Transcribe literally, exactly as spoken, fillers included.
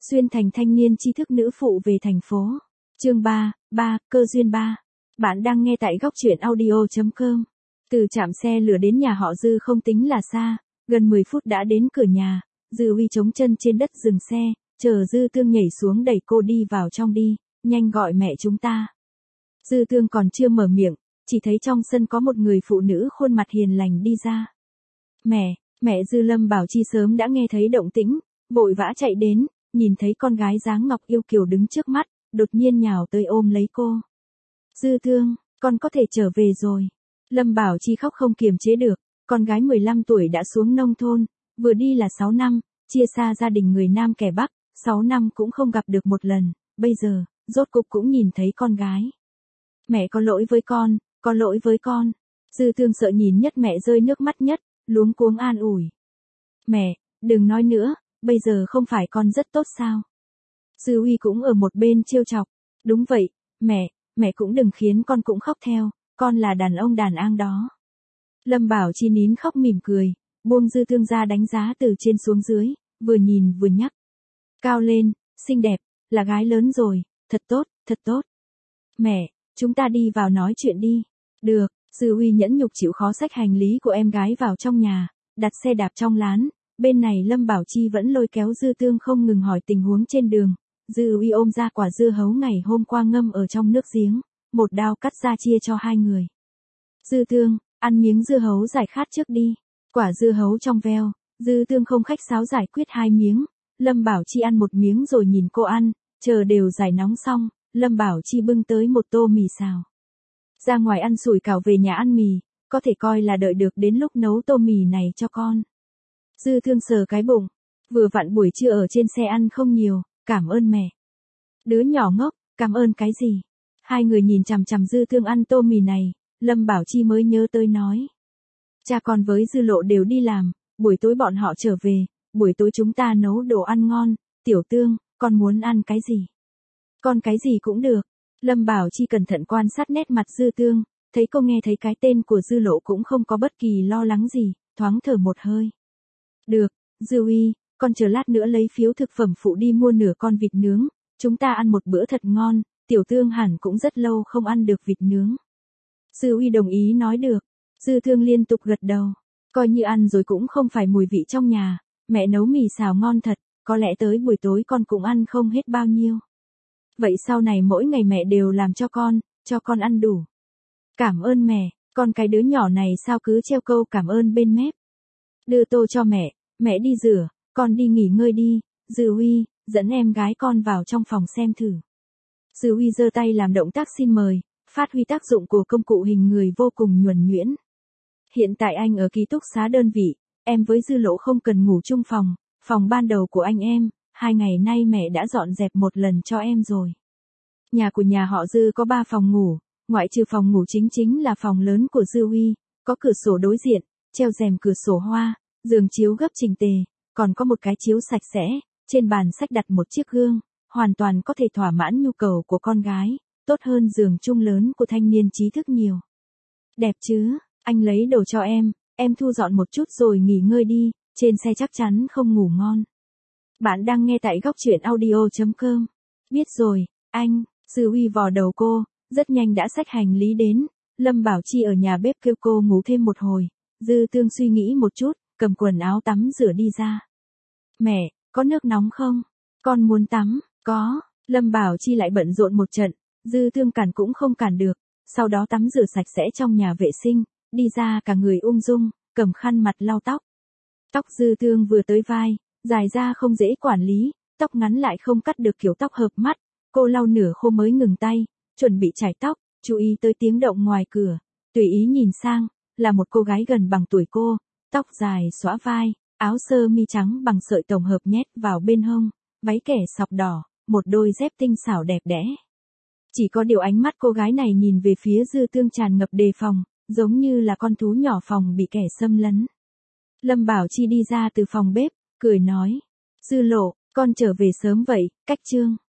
Xuyên thành thanh niên tri thức nữ phụ về thành phố. Chương ba, ba, cơ duyên ba. Bạn đang nghe tại góc truyện audio chấm com. Từ trạm xe lửa đến nhà họ Dư không tính là xa, gần mười phút đã đến cửa nhà. Dư Uy chống chân trên đất dừng xe, chờ Dư Tương nhảy xuống đẩy cô đi vào trong đi, nhanh gọi mẹ chúng ta. Dư Tương còn chưa mở miệng, chỉ thấy trong sân có một người phụ nữ khuôn mặt hiền lành đi ra. Mẹ, mẹ Dư Lâm Bảo Chi sớm đã nghe thấy động tĩnh, vội vã chạy đến, nhìn thấy con gái dáng ngọc yêu kiều đứng trước mắt, đột nhiên nhào tới ôm lấy cô. Dư Tương, con có thể trở về rồi. Lâm Bảo Chi khóc không kiềm chế được, con gái mười lăm tuổi đã xuống nông thôn, vừa đi là sáu năm, chia xa gia đình người Nam kẻ Bắc, sáu năm cũng không gặp được một lần, bây giờ, rốt cục cũng nhìn thấy con gái. Mẹ có lỗi với con, có lỗi với con. Dư Tương sợ nhìn nhất mẹ rơi nước mắt nhất, luống cuống an ủi. Mẹ, đừng nói nữa, bây giờ không phải con rất tốt sao? Dư Uy cũng ở một bên trêu chọc. Đúng vậy, mẹ, mẹ cũng đừng khiến con cũng khóc theo, con là đàn ông đàn an đó. Lâm Bảo Chi nín khóc mỉm cười, buông Dư Tương ra đánh giá từ trên xuống dưới, vừa nhìn vừa nhắc. Cao lên, xinh đẹp, là gái lớn rồi, thật tốt, thật tốt. Mẹ, chúng ta đi vào nói chuyện đi. Được, Dư Uy nhẫn nhục chịu khó xách hành lý của em gái vào trong nhà, đặt xe đạp trong lán. Bên này Lâm Bảo Chi vẫn lôi kéo Dư Tương không ngừng hỏi tình huống trên đường. Dư Uy ôm ra quả dưa hấu ngày hôm qua ngâm ở trong nước giếng, một đao cắt ra chia cho hai người. Dư Tương, ăn miếng dưa hấu giải khát trước đi. Quả dưa hấu trong veo, Dư Tương không khách sáo giải quyết hai miếng. Lâm Bảo Chi ăn một miếng rồi nhìn cô ăn, chờ đều giải nóng xong, Lâm Bảo Chi bưng tới một tô mì xào. Ra ngoài ăn sủi cảo về nhà ăn mì, có thể coi là đợi được đến lúc nấu tô mì này cho con. Dư Tương sờ cái bụng, vừa vặn buổi trưa ở trên xe ăn không nhiều, cảm ơn mẹ. Đứa nhỏ ngốc, cảm ơn cái gì? Hai người nhìn chằm chằm Dư Tương ăn tô mì này, Lâm Bảo Chi mới nhớ tới nói. Cha con với Dư Lộ đều đi làm, buổi tối bọn họ trở về, buổi tối chúng ta nấu đồ ăn ngon, Tiểu Tương, con muốn ăn cái gì? Con cái gì cũng được. Lâm Bảo Chi cẩn thận quan sát nét mặt Dư Tương, thấy cô nghe thấy cái tên của Dư Lộ cũng không có bất kỳ lo lắng gì, thoáng thở một hơi. Được, Dư Uy, con chờ lát nữa lấy phiếu thực phẩm phụ đi mua nửa con vịt nướng, chúng ta ăn một bữa thật ngon, Tiểu Tương hẳn cũng rất lâu không ăn được vịt nướng. Dư Uy đồng ý nói được, Dư Tương liên tục gật đầu, coi như ăn rồi cũng không phải mùi vị trong nhà, mẹ nấu mì xào ngon thật, có lẽ tới buổi tối con cũng ăn không hết bao nhiêu. Vậy sau này mỗi ngày mẹ đều làm cho con, cho con ăn đủ. Cảm ơn mẹ, con cái đứa nhỏ này sao cứ treo câu cảm ơn bên mép. Đưa tô cho mẹ, mẹ đi rửa, con đi nghỉ ngơi đi. Dư Uy, dẫn em gái con vào trong phòng xem thử. Dư Uy giơ tay làm động tác xin mời, phát huy tác dụng của công cụ hình người vô cùng nhuần nhuyễn. Hiện tại anh ở ký túc xá đơn vị, em với Dư Lộ không cần ngủ chung phòng, phòng ban đầu của anh em, hai ngày nay mẹ đã dọn dẹp một lần cho em rồi. Nhà của nhà họ Dư có ba phòng ngủ, ngoại trừ phòng ngủ chính chính là phòng lớn của Dư Uy, có cửa sổ đối diện, treo rèm cửa sổ hoa, giường chiếu gấp chỉnh tề, còn có một cái chiếu sạch sẽ, trên bàn sách đặt một chiếc gương, hoàn toàn có thể thỏa mãn nhu cầu của con gái, tốt hơn giường chung lớn của thanh niên trí thức nhiều. Đẹp chứ, anh lấy đồ cho em, em thu dọn một chút rồi nghỉ ngơi đi, trên xe chắc chắn không ngủ ngon. Bạn đang nghe tại góc truyện audio chấm com. Biết rồi, anh. Dư Uy vò đầu cô, rất nhanh đã xách hành lý đến. Lâm Bảo Chi ở nhà bếp kêu cô ngủ thêm một hồi. Dư Tương suy nghĩ một chút, cầm quần áo tắm rửa đi ra. Mẹ, có nước nóng không? Con muốn tắm. Có. Lâm Bảo Chi lại bận rộn một trận, Dư Tương cản cũng không cản được. Sau đó tắm rửa sạch sẽ trong nhà vệ sinh, đi ra cả người ung dung, cầm khăn mặt lau tóc. Tóc Dư Tương vừa tới vai, dài ra không dễ quản lý, tóc ngắn lại không cắt được kiểu tóc hợp mắt. Cô lau nửa khô mới ngừng tay, chuẩn bị chải tóc, chú ý tới tiếng động ngoài cửa, tùy ý nhìn sang, là một cô gái gần bằng tuổi cô, tóc dài xõa vai, áo sơ mi trắng bằng sợi tổng hợp nhét vào bên hông, váy kẻ sọc đỏ, một đôi dép tinh xảo đẹp đẽ. Chỉ có điều ánh mắt cô gái này nhìn về phía Dư Tương tràn ngập đề phòng, giống như là con thú nhỏ phòng bị kẻ xâm lấn. Lâm Bảo Chi đi ra từ phòng bếp, cười nói, Dư Lộ, con trở về sớm vậy, cách chương.